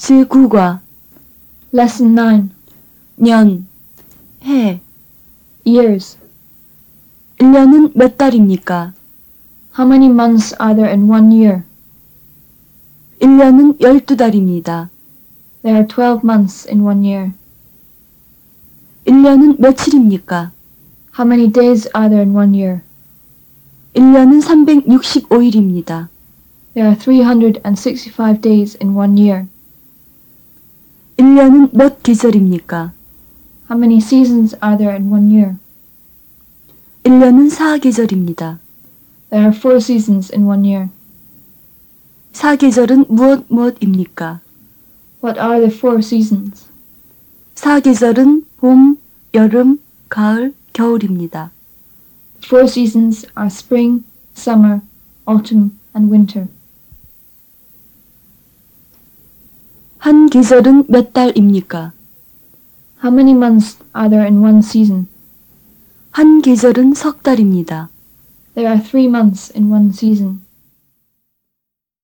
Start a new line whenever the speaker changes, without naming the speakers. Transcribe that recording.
제9과
Lesson 9.
년, 해,
Years.
1년은 몇 달입니까?
How many months are there in 1 year?
1년은 12달입니다.
There are 12 months in 1 year.
1년은 며칠입니까?
How many days are there in 1 year?
1년은 365일입니다.
There are 365 days in 1 year.
1년은 몇 계절입니까?
How many seasons are there in 1 year?
1년은 4계절입니다.
There are 4 seasons in 1 year.
4계절은 무엇입니까?
What are the 4 seasons?
4계절은 봄, 여름, 가을, 겨울입니다.
4 seasons are spring, summer, autumn, and winter.
한 계절은 몇 달입니까?
How many months are there in 1 season?
한 계절은 석 달입니다.
There are 3 months in 1 season.